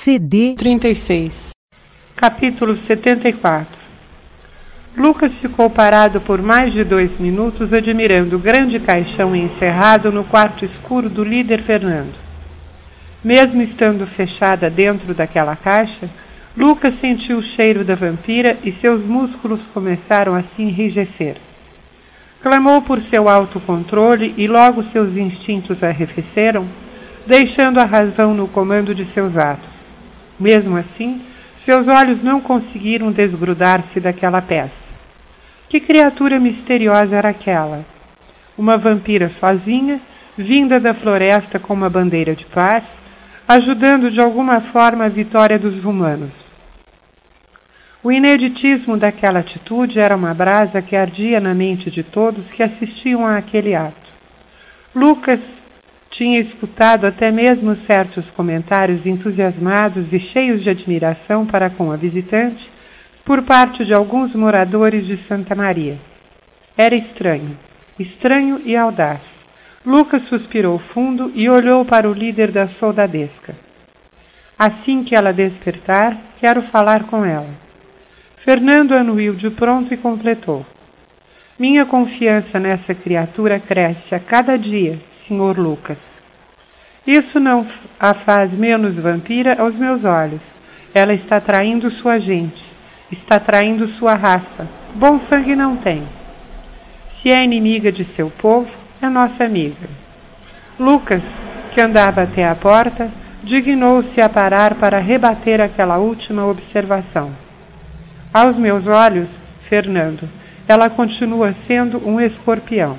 CD 36. Capítulo 74. Lucas ficou parado por mais de 2 minutos admirando o grande caixão encerrado no quarto escuro do líder Fernando. Mesmo estando fechada dentro daquela caixa, Lucas sentiu o cheiro da vampira e seus músculos começaram a se enrijecer. Clamou por seu autocontrole e logo seus instintos arrefeceram, deixando a razão no comando de seus atos. Mesmo assim, seus olhos não conseguiram desgrudar-se daquela peça. Que criatura misteriosa era aquela? Uma vampira sozinha, vinda da floresta com uma bandeira de paz, ajudando de alguma forma a vitória dos humanos. O ineditismo daquela atitude era uma brasa que ardia na mente de todos que assistiam àquele ato. Lucas tinha escutado até mesmo certos comentários entusiasmados e cheios de admiração para com a visitante por parte de alguns moradores de Santa Maria. Era estranho e audaz. Lucas suspirou fundo e olhou para o líder da soldadesca. Assim que ela despertar, quero falar com ela. Fernando anuiu de pronto e completou. Minha confiança nessa criatura cresce a cada dia, Sr. Lucas. Isso não a faz menos vampira aos meus olhos. Ela está traindo sua gente. Está traindo sua raça. Bom sangue não tem. Se é inimiga de seu povo, é nossa amiga. Lucas, que andava até a porta, dignou-se a parar para rebater aquela última observação. Aos meus olhos, Fernando, ela continua sendo um escorpião.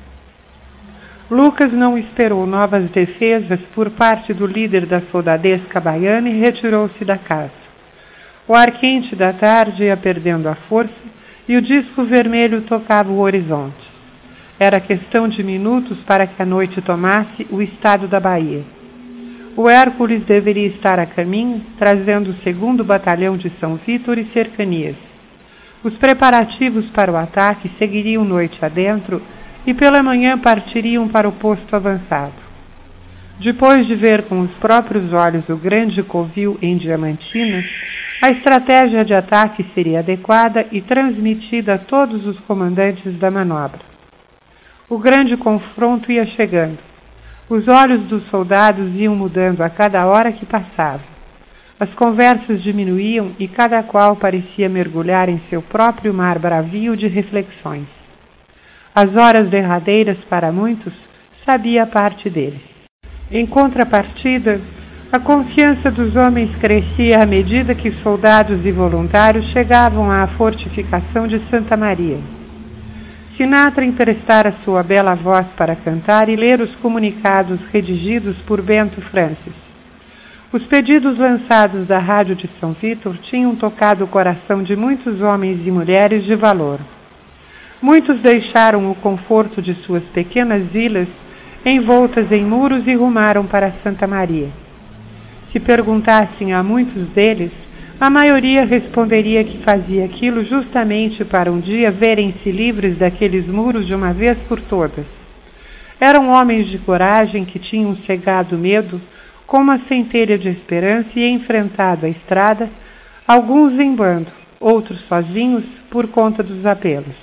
Lucas não esperou novas defesas por parte do líder da soldadesca baiana e retirou-se da casa. O ar quente da tarde ia perdendo a força e o disco vermelho tocava o horizonte. Era questão de minutos para que a noite tomasse o estado da Bahia. O Hércules deveria estar a caminho, trazendo o 2º Batalhão de São Vítor e cercanias. Os preparativos para o ataque seguiriam noite adentro e pela manhã partiriam para o posto avançado. Depois de ver com os próprios olhos o grande covil em Diamantina, a estratégia de ataque seria adequada e transmitida a todos os comandantes da manobra. O grande confronto ia chegando. Os olhos dos soldados iam mudando a cada hora que passava. As conversas diminuíam e cada qual parecia mergulhar em seu próprio mar bravio de reflexões. As horas derradeiras, para muitos, sabia a parte deles. Em contrapartida, a confiança dos homens crescia à medida que soldados e voluntários chegavam à fortificação de Santa Maria. Sinatra emprestara sua bela voz para cantar e ler os comunicados redigidos por Bento Francis. Os pedidos lançados da Rádio de São Vítor tinham tocado o coração de muitos homens e mulheres de valor. Muitos deixaram o conforto de suas pequenas vilas envoltas em muros e rumaram para Santa Maria. Se perguntassem a muitos deles, a maioria responderia que fazia aquilo justamente para um dia verem-se livres daqueles muros de uma vez por todas. Eram homens de coragem que tinham cegado o medo com uma centelha de esperança e enfrentado a estrada, alguns em bando, outros sozinhos por conta dos apelos.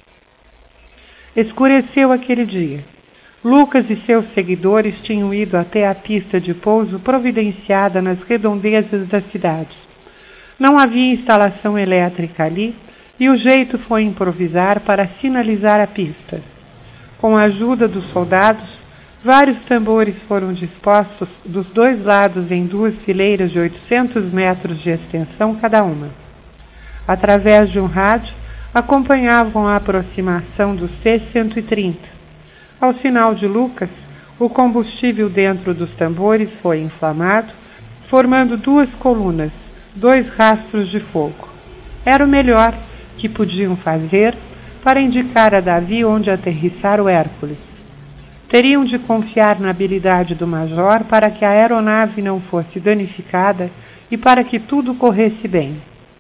Escureceu aquele dia. Lucas e seus seguidores tinham ido até a pista de pouso providenciada nas redondezas da cidade. Não havia instalação elétrica ali e o jeito foi improvisar para sinalizar a pista. Com a ajuda dos soldados, vários tambores foram dispostos dos 2 lados em 2 fileiras de 800 metros de extensão cada uma. Através de um rádio, acompanhavam a aproximação do C-130. Ao sinal de Lucas, o combustível dentro dos tambores foi inflamado, formando 2 colunas, 2 rastros de fogo. Era o melhor que podiam fazer para indicar a Davi onde aterrissar o Hércules. Teriam de confiar na habilidade do major para que a aeronave não fosse danificada e para que tudo corresse bem.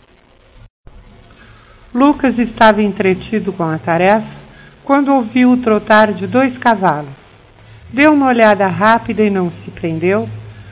Lucas estava entretido com a tarefa quando ouviu o trotar de 2 cavalos. Deu uma olhada rápida e não se prendeu,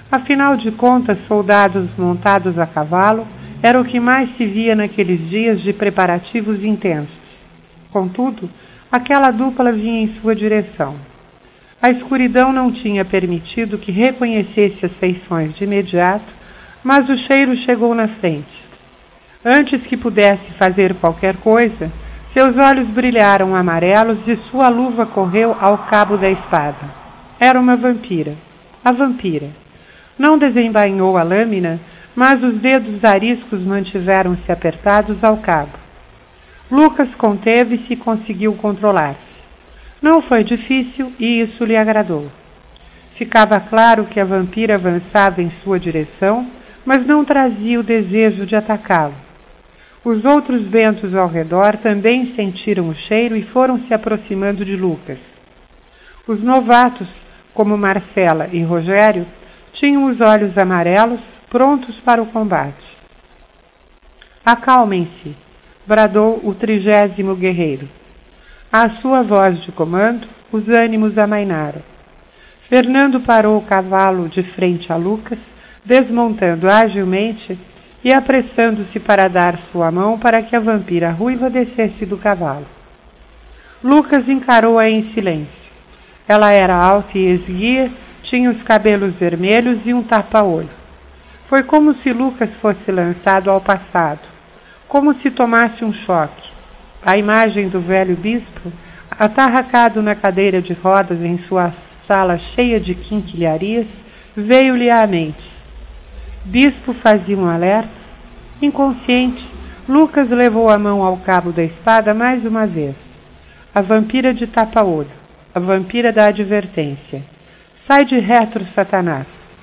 Afinal de contas, soldados montados a cavalo era o que mais se via naqueles dias de preparativos intensos. Contudo, aquela dupla vinha em sua direção. A escuridão não tinha permitido que reconhecesse as feições de imediato, mas o cheiro chegou na frente. Antes que pudesse fazer qualquer coisa, seus olhos brilharam amarelos e sua luva correu ao cabo da espada. Era uma vampira. A vampira. Não desembainhou a lâmina, mas os dedos ariscos mantiveram-se apertados ao cabo. Lucas conteve-se e conseguiu controlar-se. Não foi difícil e isso lhe agradou. Ficava claro que a vampira avançava em sua direção, mas não trazia o desejo de atacá-lo. Os outros ventos ao redor também sentiram o cheiro e foram se aproximando de Lucas. Os novatos, como Marcela e Rogério, tinham os olhos amarelos, prontos para o combate. Acalmem-se, bradou o 30º guerreiro. À sua voz de comando, os ânimos amainaram. Fernando parou o cavalo de frente a Lucas, desmontando agilmente e apressando-se para dar sua mão para que a vampira ruiva descesse do cavalo. Lucas encarou-a em silêncio. Ela era alta e esguia, tinha os cabelos vermelhos e um tapa-olho. Foi como se Lucas fosse lançado ao passado, como se tomasse um choque. A imagem do velho bispo, atarracado na cadeira de rodas em sua sala cheia de quinquilharias, veio-lhe à mente. Bispo fazia um alerta. Inconsciente, Lucas levou a mão ao cabo da espada mais uma vez. A vampira de tapa-olho, a vampira da advertência. Sai de retro, Satanás.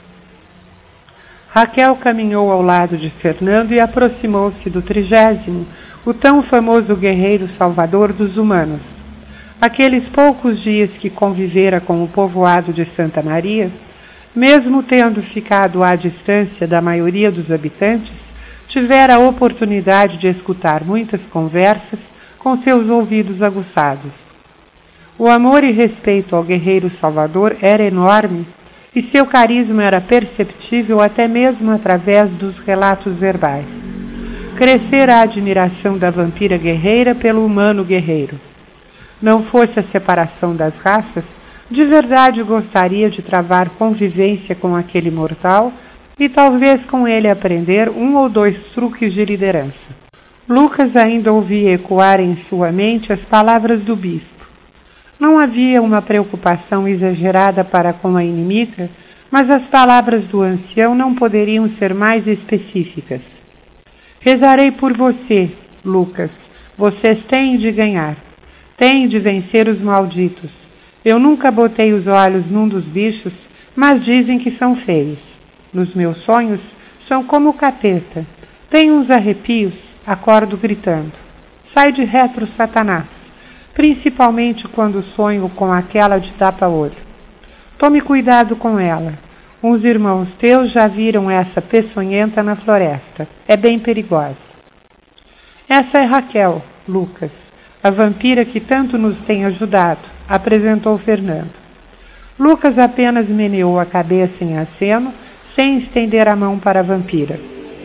Raquel caminhou ao lado de Fernando e aproximou-se do 30º, o tão famoso guerreiro salvador dos humanos. Aqueles poucos dias que convivera com o povoado de Santa Maria, mesmo tendo ficado à distância da maioria dos habitantes, tivera a oportunidade de escutar muitas conversas com seus ouvidos aguçados. O amor e respeito ao guerreiro salvador era enorme e seu carisma era perceptível até mesmo através dos relatos verbais. Crescera a admiração da vampira guerreira pelo humano guerreiro. Não fosse a separação das raças, de verdade gostaria de travar convivência com aquele mortal e talvez com ele aprender 1 ou 2 truques de liderança. Lucas ainda ouvia ecoar em sua mente as palavras do bispo. Não havia uma preocupação exagerada para com a inimiga, mas as palavras do ancião não poderiam ser mais específicas. Rezarei por você, Lucas. Vocês têm de ganhar. Têm de vencer os malditos. Eu nunca botei os olhos num dos bichos, mas dizem que são feios. Nos meus sonhos, são como o capeta. Tenho uns arrepios, acordo gritando. Sai de retro, Satanás, principalmente quando sonho com aquela de tapa-olho. Tome cuidado com ela. Uns irmãos teus já viram essa peçonhenta na floresta. É bem perigosa. Essa é Raquel, Lucas, a vampira que tanto nos tem ajudado, apresentou Fernando. Lucas apenas meneou a cabeça em aceno, sem estender a mão para a vampira.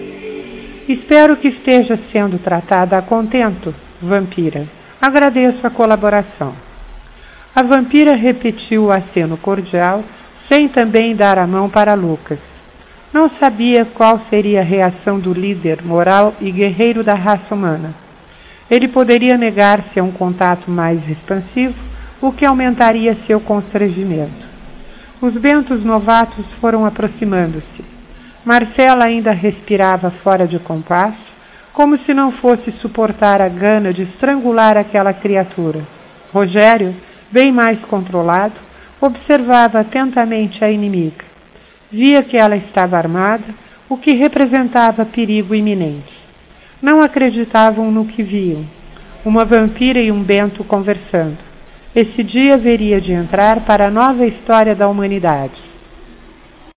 Espero que esteja sendo tratada a contento, vampira. Agradeço a colaboração. A vampira repetiu o aceno cordial, sem também dar a mão para Lucas. Não sabia qual seria a reação do líder moral e guerreiro da raça humana. Ele poderia negar-se a um contato mais expansivo, o que aumentaria seu constrangimento. Os bentos novatos foram aproximando-se. Marcela ainda respirava fora de compasso, como se não fosse suportar a gana de estrangular aquela criatura. Rogério, bem mais controlado, observava atentamente a inimiga. Via que ela estava armada, o que representava perigo iminente. Não acreditavam no que viam. Uma vampira e um bento conversando. Esse dia haveria de entrar para a nova história da humanidade.